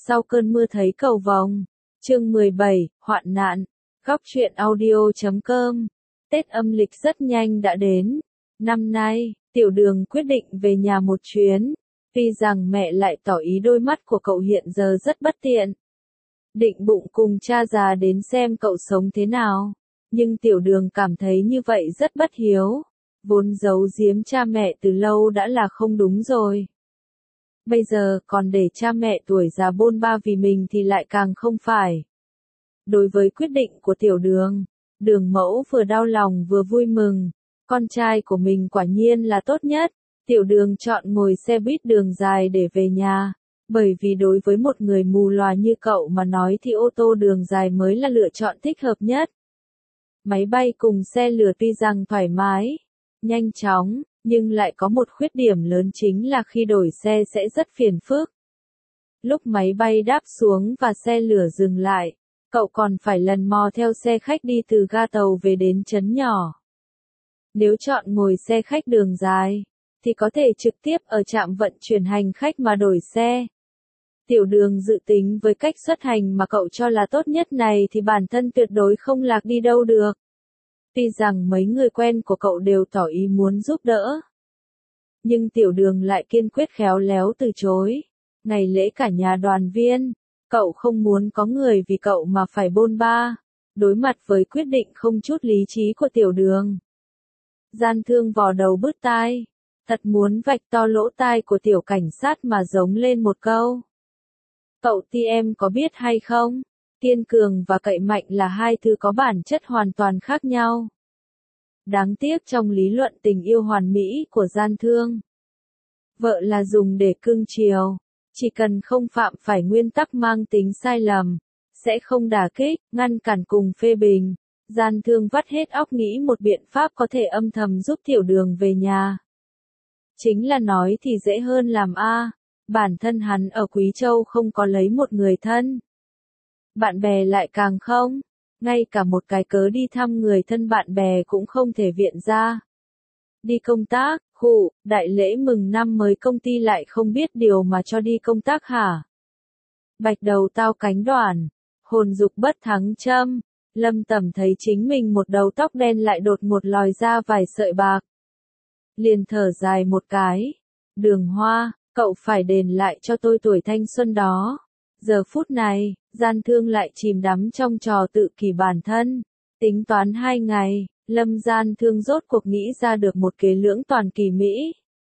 Sau cơn mưa thấy cầu vồng. Chương 17, hoạn nạn. Góc truyện audio.com. Tết âm lịch rất nhanh đã đến. Năm nay, Tiểu Đường quyết định về nhà một chuyến. Tuy rằng mẹ lại tỏ ý đôi mắt của cậu hiện giờ rất bất tiện. Định bụng cùng cha già đến xem cậu sống thế nào. Nhưng Tiểu Đường cảm thấy như vậy rất bất hiếu. Vốn giấu giếm cha mẹ từ lâu đã là không đúng rồi. Bây giờ còn để cha mẹ tuổi già bôn ba vì mình thì lại càng không phải. Đối với quyết định của Tiểu Đường, Đường Mẫu vừa đau lòng vừa vui mừng. Con trai của mình quả nhiên là tốt nhất. Tiểu Đường chọn ngồi xe buýt đường dài để về nhà. Bởi vì đối với một người mù lòa như cậu mà nói thì ô tô đường dài mới là lựa chọn thích hợp nhất. Máy bay cùng xe lửa tuy rằng thoải mái, nhanh chóng, nhưng lại có một khuyết điểm lớn chính là khi đổi xe sẽ rất phiền phức. Lúc máy bay đáp xuống và xe lửa dừng lại, cậu còn phải lần mò theo xe khách đi từ ga tàu về đến trấn nhỏ. Nếu chọn ngồi xe khách đường dài, thì có thể trực tiếp ở trạm vận chuyển hành khách mà đổi xe. Tiểu Đường dự tính với cách xuất hành mà cậu cho là tốt nhất này thì bản thân tuyệt đối không lạc đi đâu được. Tuy rằng mấy người quen của cậu đều tỏ ý muốn giúp đỡ, nhưng Tiểu Đường lại kiên quyết khéo léo từ chối. Ngày lễ cả nhà đoàn viên, cậu không muốn có người vì cậu mà phải bôn ba. Đối mặt với quyết định không chút lý trí của Tiểu Đường, Gian Thương vò đầu bứt tai, thật muốn vạch to lỗ tai của tiểu cảnh sát mà giống lên một câu. Cậu ti em có biết hay không? Kiên cường và cậy mạnh là hai thứ có bản chất hoàn toàn khác nhau. Đáng tiếc trong lý luận tình yêu hoàn mỹ của Gian Thương, vợ là dùng để cưng chiều, chỉ cần không phạm phải nguyên tắc mang tính sai lầm, sẽ không đả kích, ngăn cản cùng phê bình. Gian Thương vắt hết óc nghĩ một biện pháp có thể âm thầm giúp Tiểu Đường về nhà. Chính là nói thì dễ hơn làm a. Bản thân hắn ở Quý Châu không có lấy một người thân. Bạn bè lại càng không. Ngay cả một cái cớ đi thăm người thân bạn bè cũng không thể viện ra. Đi công tác, đại lễ mừng năm mới công ty lại không biết điều mà cho đi công tác hả? Bạch đầu tao cánh đoản, hồn dục bất thắng châm. Lâm Tẩm thấy chính mình một đầu tóc đen lại đột ngột lòi ra vài sợi bạc. Liền thở dài một cái. Đường Hoa, cậu phải đền lại cho tôi tuổi thanh xuân đó. Giờ phút này, Gian Thương lại chìm đắm trong trò tự kỷ bản thân. Tính toán 2 ngày, Gian Thương rốt cuộc nghĩ ra được một kế lưỡng toàn kỳ mỹ.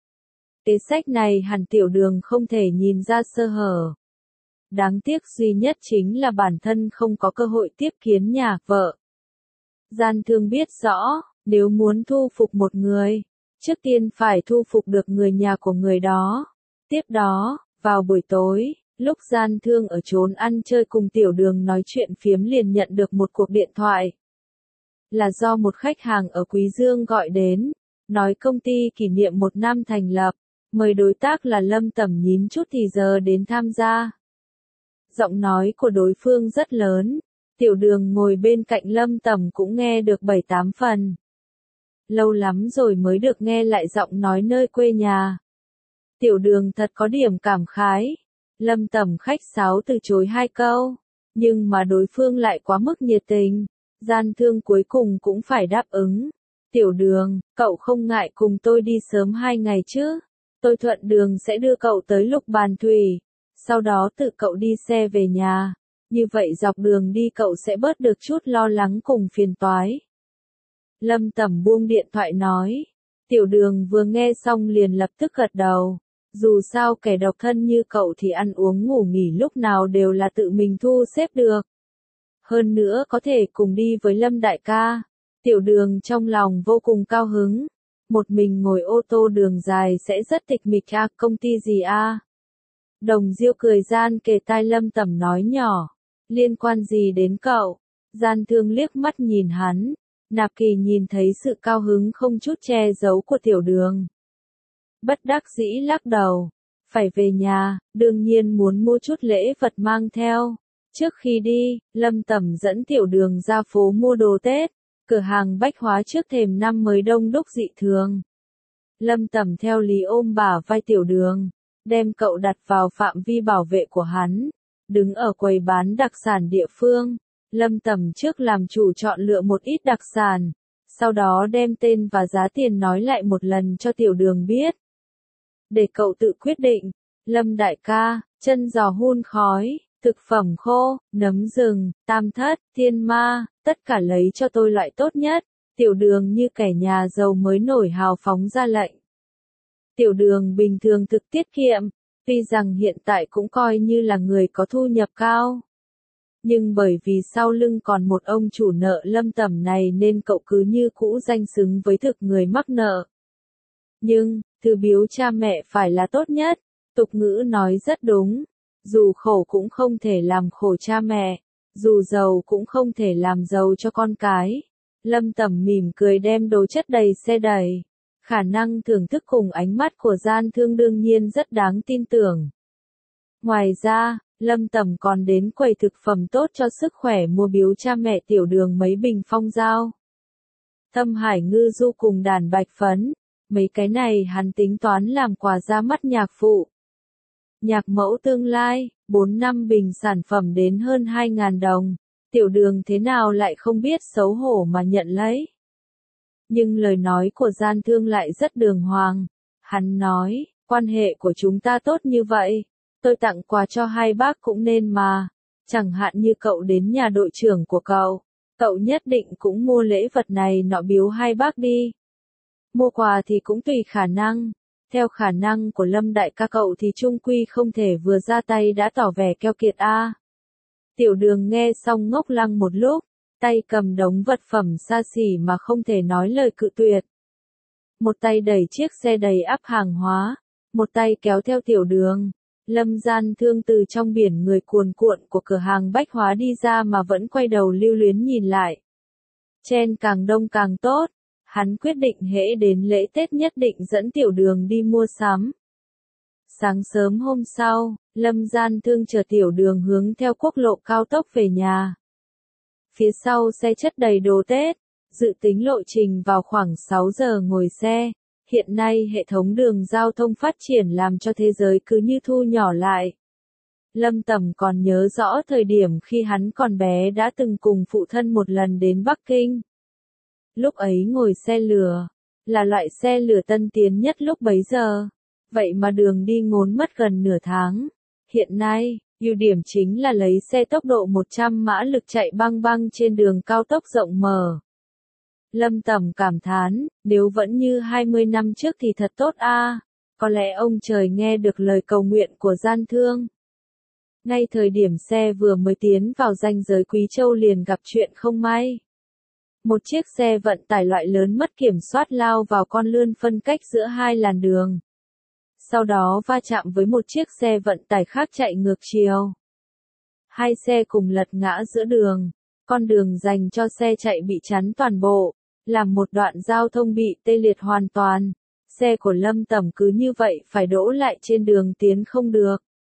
Kế sách này hẳn Tiểu Đường không thể nhìn ra sơ hở. Đáng tiếc duy nhất chính là bản thân không có cơ hội tiếp kiến nhà vợ. Gian Thương biết rõ, nếu muốn thu phục một người, trước tiên phải thu phục được người nhà của người đó. Tiếp đó, vào buổi tối, lúc Gian Thương ở trốn ăn chơi cùng Tiểu Đường nói chuyện phiếm liền nhận được một cuộc điện thoại. Là do một khách hàng ở Quý Dương gọi đến, nói công ty kỷ niệm 1 năm thành lập, mời đối tác là Lâm Tẩm nhín chút thì giờ đến tham gia. Giọng nói của đối phương rất lớn, Tiểu Đường ngồi bên cạnh Lâm Tẩm cũng nghe được 7-8 phần. Lâu lắm rồi mới được nghe lại giọng nói nơi quê nhà. Tiểu Đường thật có điểm cảm khái. Lâm Tẩm khách sáo từ chối 2 câu, nhưng mà đối phương lại quá mức nhiệt tình. Gian Thương cuối cùng cũng phải đáp ứng. Tiểu Đường, cậu không ngại cùng tôi đi sớm 2 ngày chứ? Tôi thuận đường sẽ đưa cậu tới Lục Bàn Thủy. Sau đó tự cậu đi xe về nhà. Như vậy dọc đường đi cậu sẽ bớt được chút lo lắng cùng phiền toái. Lâm Tẩm buông điện thoại nói. Tiểu Đường vừa nghe xong liền lập tức gật đầu. Dù sao kẻ độc thân như cậu thì ăn uống ngủ nghỉ lúc nào đều là tự mình thu xếp được. Hơn nữa có thể cùng đi với Lâm đại ca. Tiểu Đường trong lòng vô cùng cao hứng. Một mình ngồi ô tô đường dài sẽ rất tịch mịch à, công ty gì à? Đồng Diêu cười gian kề tai Lâm Tẩm nói nhỏ. Liên quan gì đến cậu? Gian Thương liếc mắt nhìn hắn. Nạp Kỳ nhìn thấy sự cao hứng không chút che giấu của Tiểu Đường. Bất đắc dĩ lắc đầu. Phải về nhà, đương nhiên muốn mua chút lễ vật mang theo. Trước khi đi, Lâm Tẩm dẫn Tiểu Đường ra phố mua đồ Tết. Cửa hàng bách hóa trước thềm năm mới đông đúc dị thường. Lâm Tẩm theo lý ôm bả vai Tiểu Đường, đem cậu đặt vào phạm vi bảo vệ của hắn. đứng ở quầy bán đặc sản địa phương. Lâm Tầm trước làm chủ chọn lựa một ít đặc sản, sau đó đem tên và giá tiền nói lại một lần cho Tiểu Đường biết. Để cậu tự quyết định. Lâm đại ca, chân giò hun khói, thực phẩm khô, nấm rừng, tam thất, thiên ma, tất cả lấy cho tôi loại tốt nhất. Tiểu Đường như kẻ nhà giàu mới nổi hào phóng ra lệnh. Tiểu Đường bình thường thực tiết kiệm, tuy rằng hiện tại cũng coi như là người có thu nhập cao. Nhưng bởi vì sau lưng còn một ông chủ nợ Lâm Tầm này nên cậu cứ như cũ danh xứng với thực người mắc nợ. Nhưng, thứ biếu cha mẹ phải là tốt nhất, tục ngữ nói rất đúng. Dù khổ cũng không thể làm khổ cha mẹ, dù giàu cũng không thể làm giàu cho con cái. Lâm Tầm mỉm cười đem đồ chất đầy xe đẩy. Khả năng thưởng thức cùng ánh mắt của gian thương đương nhiên rất đáng tin tưởng. Ngoài ra, Lâm Tầm còn đến quầy thực phẩm tốt cho sức khỏe mua biếu cha mẹ Tiểu Đường mấy bình phong dao. Thâm Hải ngư du cùng đàn bạch phấn, mấy cái này hắn tính toán làm quà ra mắt nhạc phụ. Nhạc mẫu tương lai, 4-5 bình sản phẩm đến hơn 2.000 đồng, Tiểu Đường thế nào lại không biết xấu hổ mà nhận lấy. Nhưng lời nói của gian thương lại rất đường hoàng. Hắn nói, quan hệ của chúng ta tốt như vậy, tôi tặng quà cho hai bác cũng nên mà. Chẳng hạn như cậu đến nhà đội trưởng của cậu nhất định cũng mua lễ vật này nọ biếu hai bác đi. Mua quà thì cũng tùy khả năng. Theo khả năng của Lâm đại ca cậu thì chung quy không thể vừa ra tay đã tỏ vẻ keo kiệt a. Tiểu Đường nghe xong ngốc lăng một lúc, tay cầm đống vật phẩm xa xỉ mà không thể nói lời cự tuyệt. Một tay đẩy chiếc xe đầy ắp hàng hóa, một tay kéo theo Tiểu Đường. Lâm gian thương từ trong biển người cuồn cuộn của cửa hàng bách hóa đi ra mà vẫn quay đầu lưu luyến nhìn lại. Chen càng đông càng tốt, hắn quyết định hễ đến lễ Tết nhất định dẫn Tiểu Đường đi mua sắm. Sáng sớm hôm sau, Lâm gian thương chở Tiểu Đường hướng theo quốc lộ cao tốc về nhà. Phía sau xe chất đầy đồ Tết, dự tính lộ trình vào khoảng 6 giờ ngồi xe. Hiện nay hệ thống đường giao thông phát triển làm cho thế giới cứ như thu nhỏ lại. Lâm Tầm còn nhớ rõ thời điểm khi hắn còn bé đã từng cùng phụ thân một lần đến Bắc Kinh. Lúc ấy ngồi xe lửa, là loại xe lửa tân tiến nhất lúc bấy giờ. Vậy mà đường đi ngốn mất gần nửa tháng. Hiện nay, ưu điểm chính là lấy xe tốc độ 100 mã lực chạy băng băng trên đường cao tốc rộng mở. Lâm Tầm cảm thán, nếu vẫn như 20 năm trước thì thật tốt a. Có lẽ ông trời nghe được lời cầu nguyện của gian thương. Ngay thời điểm xe vừa mới tiến vào ranh giới Quý Châu liền gặp chuyện không may. Một chiếc xe vận tải loại lớn mất kiểm soát lao vào con lươn phân cách giữa hai làn đường. Sau đó va chạm với một chiếc xe vận tải khác chạy ngược chiều. Hai xe cùng lật ngã giữa đường. Con đường dành cho xe chạy bị chắn toàn bộ, làm một đoạn giao thông bị tê liệt hoàn toàn. Xe của Lâm Tầm cứ như vậy phải đỗ lại trên đường tiến không được.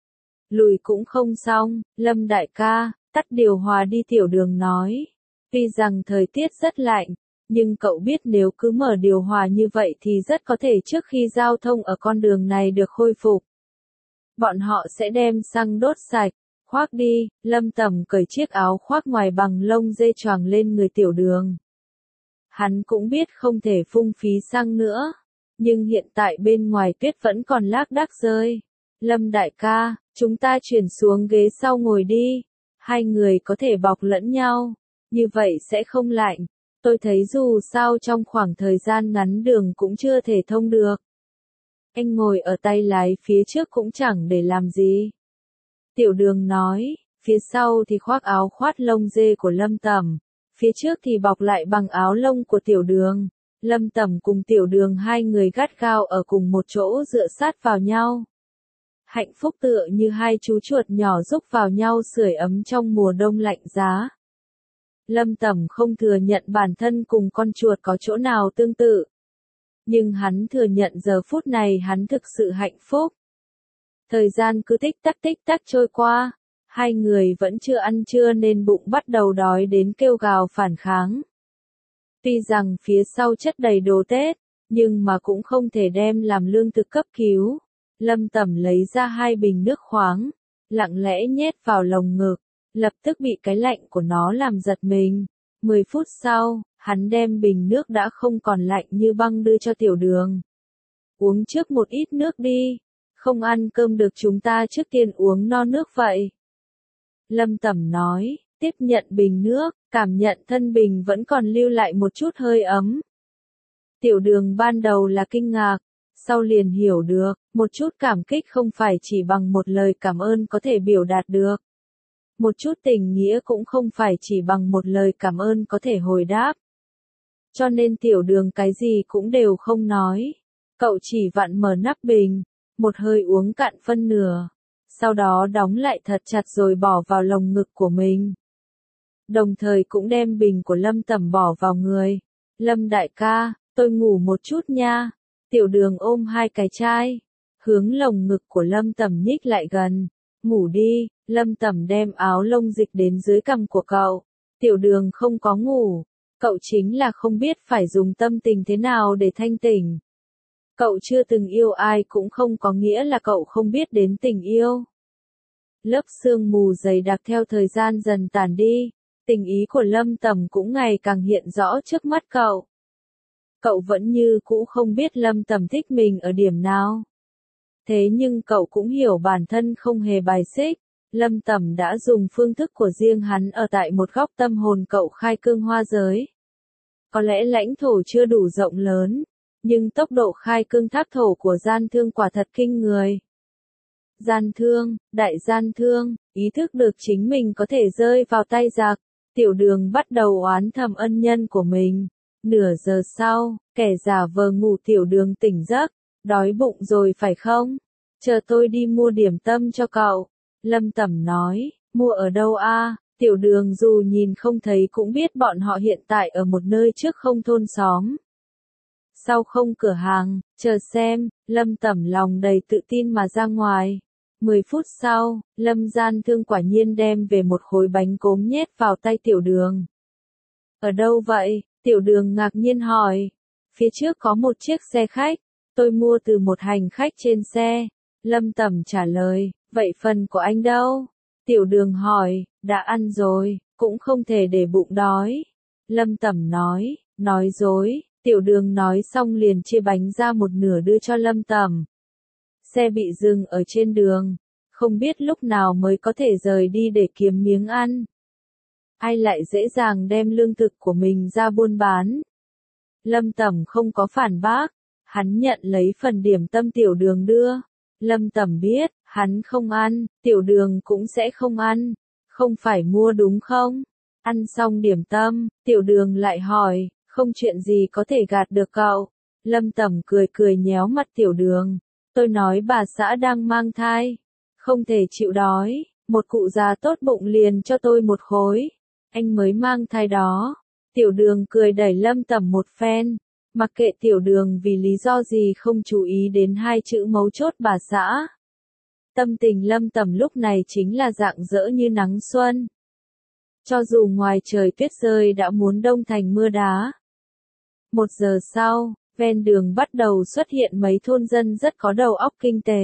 Lùi cũng không xong, Lâm đại ca, tắt điều hòa đi. Tiểu Đường nói. Tuy rằng thời tiết rất lạnh, nhưng cậu biết nếu cứ mở điều hòa như vậy thì rất có thể trước khi giao thông ở con đường này được khôi phục, bọn họ sẽ đem xăng đốt sạch. Khoác đi. Lâm Tầm cởi chiếc áo khoác ngoài bằng lông dê choàng lên người Tiểu Đường. Hắn cũng biết không thể phung phí xăng nữa, nhưng hiện tại bên ngoài tuyết vẫn còn lác đác rơi. Lâm đại ca, chúng ta chuyển xuống ghế sau ngồi đi. Hai người có thể bọc lẫn nhau, như vậy sẽ không lạnh. Tôi thấy dù sao trong khoảng thời gian ngắn đường cũng chưa thể thông được. Anh ngồi ở tay lái phía trước cũng chẳng để làm gì. Tiểu Đường nói, phía sau thì khoác áo khoát lông dê của Lâm Tầm, phía trước thì bọc lại bằng áo lông của Tiểu Đường. Lâm Tầm cùng Tiểu Đường hai người gắt gao ở cùng một chỗ dựa sát vào nhau. Hạnh phúc tựa như hai chú chuột nhỏ rúc vào nhau sưởi ấm trong mùa đông lạnh giá. Lâm Tầm không thừa nhận bản thân cùng con chuột có chỗ nào tương tự. Nhưng hắn thừa nhận giờ phút này hắn thực sự hạnh phúc. Thời gian cứ tích tắc trôi qua. Hai người vẫn chưa ăn trưa nên bụng bắt đầu đói đến kêu gào phản kháng. Tuy rằng phía sau chất đầy đồ Tết, nhưng mà cũng không thể đem làm lương thực cấp cứu. Lâm Tầm lấy ra 2 bình nước khoáng, lặng lẽ nhét vào lồng ngực, lập tức bị cái lạnh của nó làm giật mình. 10 phút sau, hắn đem bình nước đã không còn lạnh như băng đưa cho Tiểu Đường. Uống trước một ít nước đi, không ăn cơm được chúng ta trước tiên uống no nước vậy. Lâm Tẩm nói, tiếp nhận bình nước, cảm nhận thân bình vẫn còn lưu lại một chút hơi ấm. Tiểu Đường ban đầu là kinh ngạc, sau liền hiểu được, một chút cảm kích không phải chỉ bằng một lời cảm ơn có thể biểu đạt được. Một chút tình nghĩa cũng không phải chỉ bằng một lời cảm ơn có thể hồi đáp. Cho nên Tiểu Đường cái gì cũng đều không nói. Cậu chỉ vặn mở nắp bình, một hơi uống cạn phân nửa, sau đó đóng lại thật chặt rồi bỏ vào lồng ngực của mình. Đồng thời cũng đem bình của Lâm Tẩm bỏ vào người. Lâm đại ca, tôi ngủ một chút nha. Tiểu Đường ôm hai cái chai, hướng lồng ngực của Lâm Tẩm nhích lại gần. Ngủ đi. Lâm Tẩm đem áo lông dịch đến dưới cằm của cậu. Tiểu Đường không có ngủ. Cậu chính là không biết phải dùng tâm tình thế nào để thanh tỉnh. Cậu chưa từng yêu ai cũng không có nghĩa là cậu không biết đến tình yêu. Lớp sương mù dày đặc theo thời gian dần tàn đi, tình ý của Lâm Tẩm cũng ngày càng hiện rõ trước mắt cậu. Cậu vẫn như cũ không biết Lâm Tẩm thích mình ở điểm nào. Thế nhưng cậu cũng hiểu bản thân không hề bài xích. Lâm Tẩm đã dùng phương thức của riêng hắn ở tại một góc tâm hồn cậu khai cương hoa giới. Có lẽ lãnh thổ chưa đủ rộng lớn, nhưng tốc độ khai cương thác thổ của gian thương quả thật kinh người. Gian thương, đại gian thương, ý thức được chính mình có thể rơi vào tay giặc, Tiểu Đường bắt đầu oán thầm ân nhân của mình. Nửa giờ sau, kẻ giả vờ ngủ Tiểu Đường tỉnh giấc, đói bụng rồi phải không? Chờ tôi đi mua điểm tâm cho cậu. Lâm Tẩm nói, mua ở đâu a? Tiểu Đường dù nhìn không thấy cũng biết bọn họ hiện tại ở một nơi trước không thôn xóm. Sau không cửa hàng, chờ xem, Lâm Tẩm lòng đầy tự tin mà ra ngoài. 10 phút sau, Lâm gian thương quả nhiên đem về một khối bánh cốm nhét vào tay Tiểu Đường. Ở đâu vậy? Tiểu Đường ngạc nhiên hỏi. Phía trước có một chiếc xe khách, tôi mua từ một hành khách trên xe. Lâm Tẩm trả lời, vậy phần của anh đâu? Tiểu Đường hỏi, đã ăn rồi, cũng không thể để bụng đói. Lâm Tẩm nói dối. Tiểu Đường nói xong liền chia bánh ra một nửa đưa cho Lâm Tẩm. Xe bị dừng ở trên đường, không biết lúc nào mới có thể rời đi để kiếm miếng ăn. Ai lại dễ dàng đem lương thực của mình ra buôn bán? Lâm Tẩm không có phản bác, hắn nhận lấy phần điểm tâm Tiểu Đường đưa. Lâm Tẩm biết, hắn không ăn, Tiểu Đường cũng sẽ không ăn, không phải mua đúng không? Ăn xong điểm tâm, Tiểu Đường lại hỏi, không chuyện gì có thể gạt được cậu. Lâm Tẩm cười cười nhéo mặt Tiểu Đường. Tôi nói bà xã đang mang thai, không thể chịu đói, một cụ già tốt bụng liền cho tôi một khối. Anh mới mang thai đó. Tiểu Đường cười đẩy Lâm Tẩm một phen. Mặc kệ Tiểu Đường vì lý do gì không chú ý đến hai chữ mấu chốt bà xã. Tâm tình Lâm Tẩm lúc này chính là rạng rỡ như nắng xuân. Cho dù ngoài trời tuyết rơi đã muốn đông thành mưa đá. 1 giờ sau, ven đường bắt đầu xuất hiện mấy thôn dân rất có đầu óc kinh tế.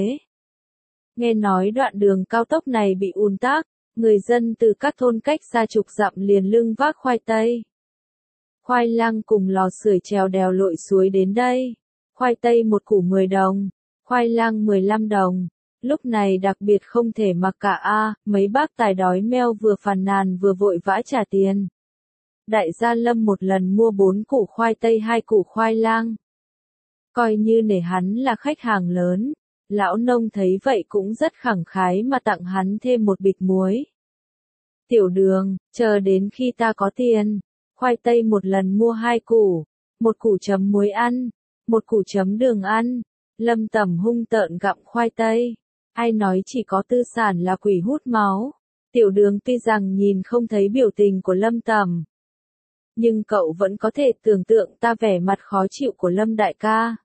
Nghe nói đoạn đường cao tốc này bị ùn tắc, người dân từ các thôn cách xa chục dặm liền lưng vác khoai tây. Khoai lang cùng lò sưởi trèo đèo lội suối đến đây. Khoai tây một củ 10 đồng, khoai lang 15 đồng. Lúc này đặc biệt không thể mặc cả mấy bác tài đói meo vừa phàn nàn vừa vội vã trả tiền. Đại gia Lâm một lần mua 4 củ khoai tây 2 củ khoai lang. Coi như nể hắn là khách hàng lớn, lão nông thấy vậy cũng rất khẳng khái mà tặng hắn thêm một bịch muối. Tiểu Đường, chờ đến khi ta có tiền, khoai tây một lần mua 2 củ, 1 củ chấm muối ăn, 1 củ chấm đường ăn. Lâm Tẩm hung tợn gặm khoai tây. Ai nói chỉ có tư sản là quỷ hút máu. Tiểu Đường tuy rằng nhìn không thấy biểu tình của Lâm Tẩm, nhưng cậu vẫn có thể tưởng tượng ta vẻ mặt khó chịu của Lâm đại ca.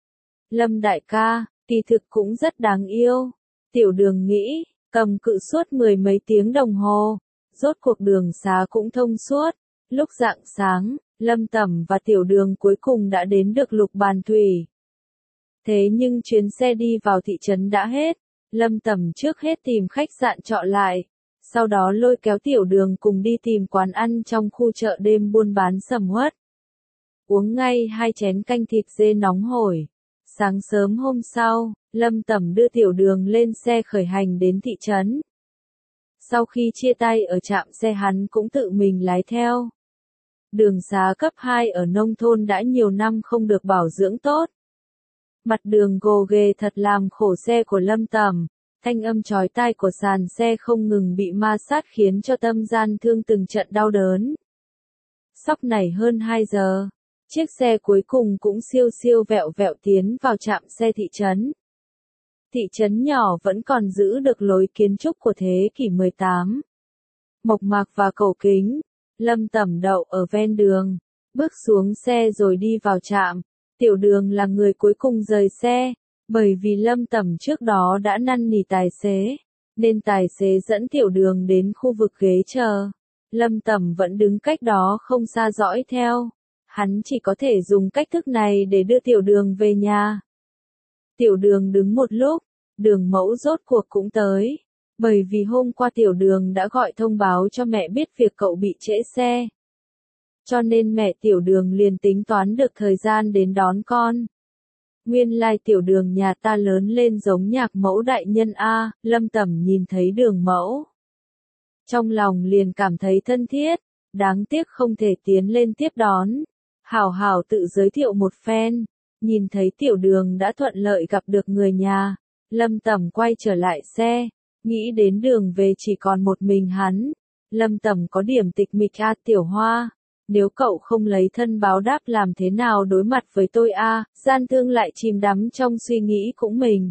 Lâm đại ca, kỳ thực cũng rất đáng yêu. Tiểu Đường nghĩ, cầm cự suốt 10 mấy tiếng đồng hồ, rốt cuộc đường xá cũng thông suốt. Lúc rạng sáng, Lâm Tẩm và Tiểu Đường cuối cùng đã đến được Lục Bàn Thủy. Thế nhưng chuyến xe đi vào thị trấn đã hết, Lâm Tầm trước hết tìm khách sạn trọ lại, sau đó lôi kéo Tiểu Đường cùng đi tìm quán ăn trong khu chợ đêm buôn bán sầm uất. Uống ngay 2 chén canh thịt dê nóng hổi. Sáng sớm hôm sau, Lâm Tầm đưa Tiểu Đường lên xe khởi hành đến thị trấn. Sau khi chia tay ở trạm xe hắn cũng tự mình lái theo. Đường xá cấp 2 ở nông thôn đã nhiều năm không được bảo dưỡng tốt. Mặt đường gồ ghề thật làm khổ xe của Lâm Tầm, thanh âm chói tai của sàn xe không ngừng bị ma sát khiến cho tâm gian thương từng trận đau đớn. Sóc này hơn 2 giờ, chiếc xe cuối cùng cũng siêu siêu vẹo vẹo tiến vào trạm xe thị trấn. Thị trấn nhỏ vẫn còn giữ được lối kiến trúc của thế kỷ 18. Mộc mạc và cổ kính, Lâm Tầm đậu ở ven đường, bước xuống xe rồi đi vào trạm. Tiểu Đường là người cuối cùng rời xe, bởi vì Lâm Tầm trước đó đã năn nỉ tài xế, nên tài xế dẫn Tiểu Đường đến khu vực ghế chờ. Lâm Tầm vẫn đứng cách đó không xa dõi theo, hắn chỉ có thể dùng cách thức này để đưa Tiểu Đường về nhà. Tiểu Đường đứng một lúc, Đường mẫu rốt cuộc cũng tới, bởi vì hôm qua Tiểu Đường đã gọi thông báo cho mẹ biết việc cậu bị trễ xe. Cho nên mẹ Tiểu Đường liền tính toán được thời gian đến đón con. Nguyên lai Tiểu Đường nhà ta lớn lên giống nhạc mẫu đại nhân a. Lâm Tầm nhìn thấy Đường mẫu, trong lòng liền cảm thấy thân thiết, đáng tiếc không thể tiến lên tiếp đón. Hảo hảo tự giới thiệu một phen, nhìn thấy Tiểu Đường đã thuận lợi gặp được người nhà, Lâm Tầm quay trở lại xe, nghĩ đến đường về chỉ còn một mình hắn. Lâm Tầm có điểm tịch mịch a. Tiểu Hoa, nếu cậu không lấy thân báo đáp làm thế nào đối mặt với tôi a. Gian Thương lại chìm đắm trong suy nghĩ của mình.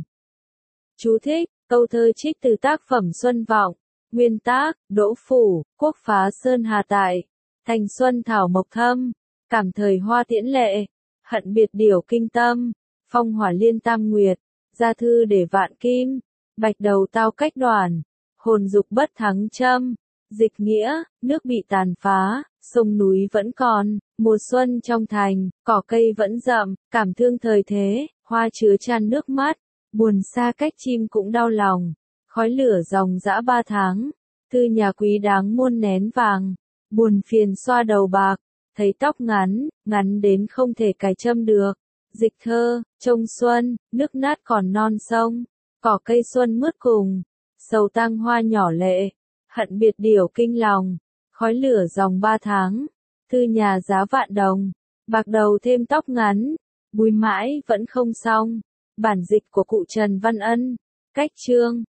Chú thích, câu thơ trích từ tác phẩm Xuân Vọng, nguyên tác, Đỗ Phủ, Quốc Phá Sơn Hà Tại, Thành Xuân Thảo Mộc Thâm, Cảm Thời Hoa Tiễn Lệ, Hận Biệt Điểu Kinh Tâm, Phong Hỏa Liên Tam Nguyệt, Gia Thư Để Vạn Kim, Bạch Đầu Tao Cách Đoàn, Hồn Dục Bất Thắng Châm, Dịch Nghĩa, Nước Bị Tàn Phá, Sông Núi Vẫn Còn, Mùa Xuân Trong Thành, Cỏ Cây Vẫn Rậm, Cảm Thương Thời Thế, Hoa Chứa Chan Nước Mắt, Buồn Xa Cách Chim Cũng Đau Lòng, Khói Lửa Dòng Dã 3 Tháng, Thư Nhà Quý Đáng Muôn Nén Vàng, Buồn Phiền Xoa Đầu Bạc, Thấy Tóc Ngắn, ngắn đến không thể cài châm được. Dịch thơ, Trông Xuân, Nước Nát Còn Non Sông, Cỏ Cây Xuân Mướt Cùng, Sầu Tang Hoa Nhỏ Lệ, Hận Biệt Điểu Kinh Lòng, Khói Lửa Dòng 3 Tháng, Thư Nhà Giá Vạn Đồng, Bạc Đầu Thêm Tóc Ngắn, Bùi Mãi Vẫn Không Xong. Bản dịch của cụ Trần Văn Ân. Cách chương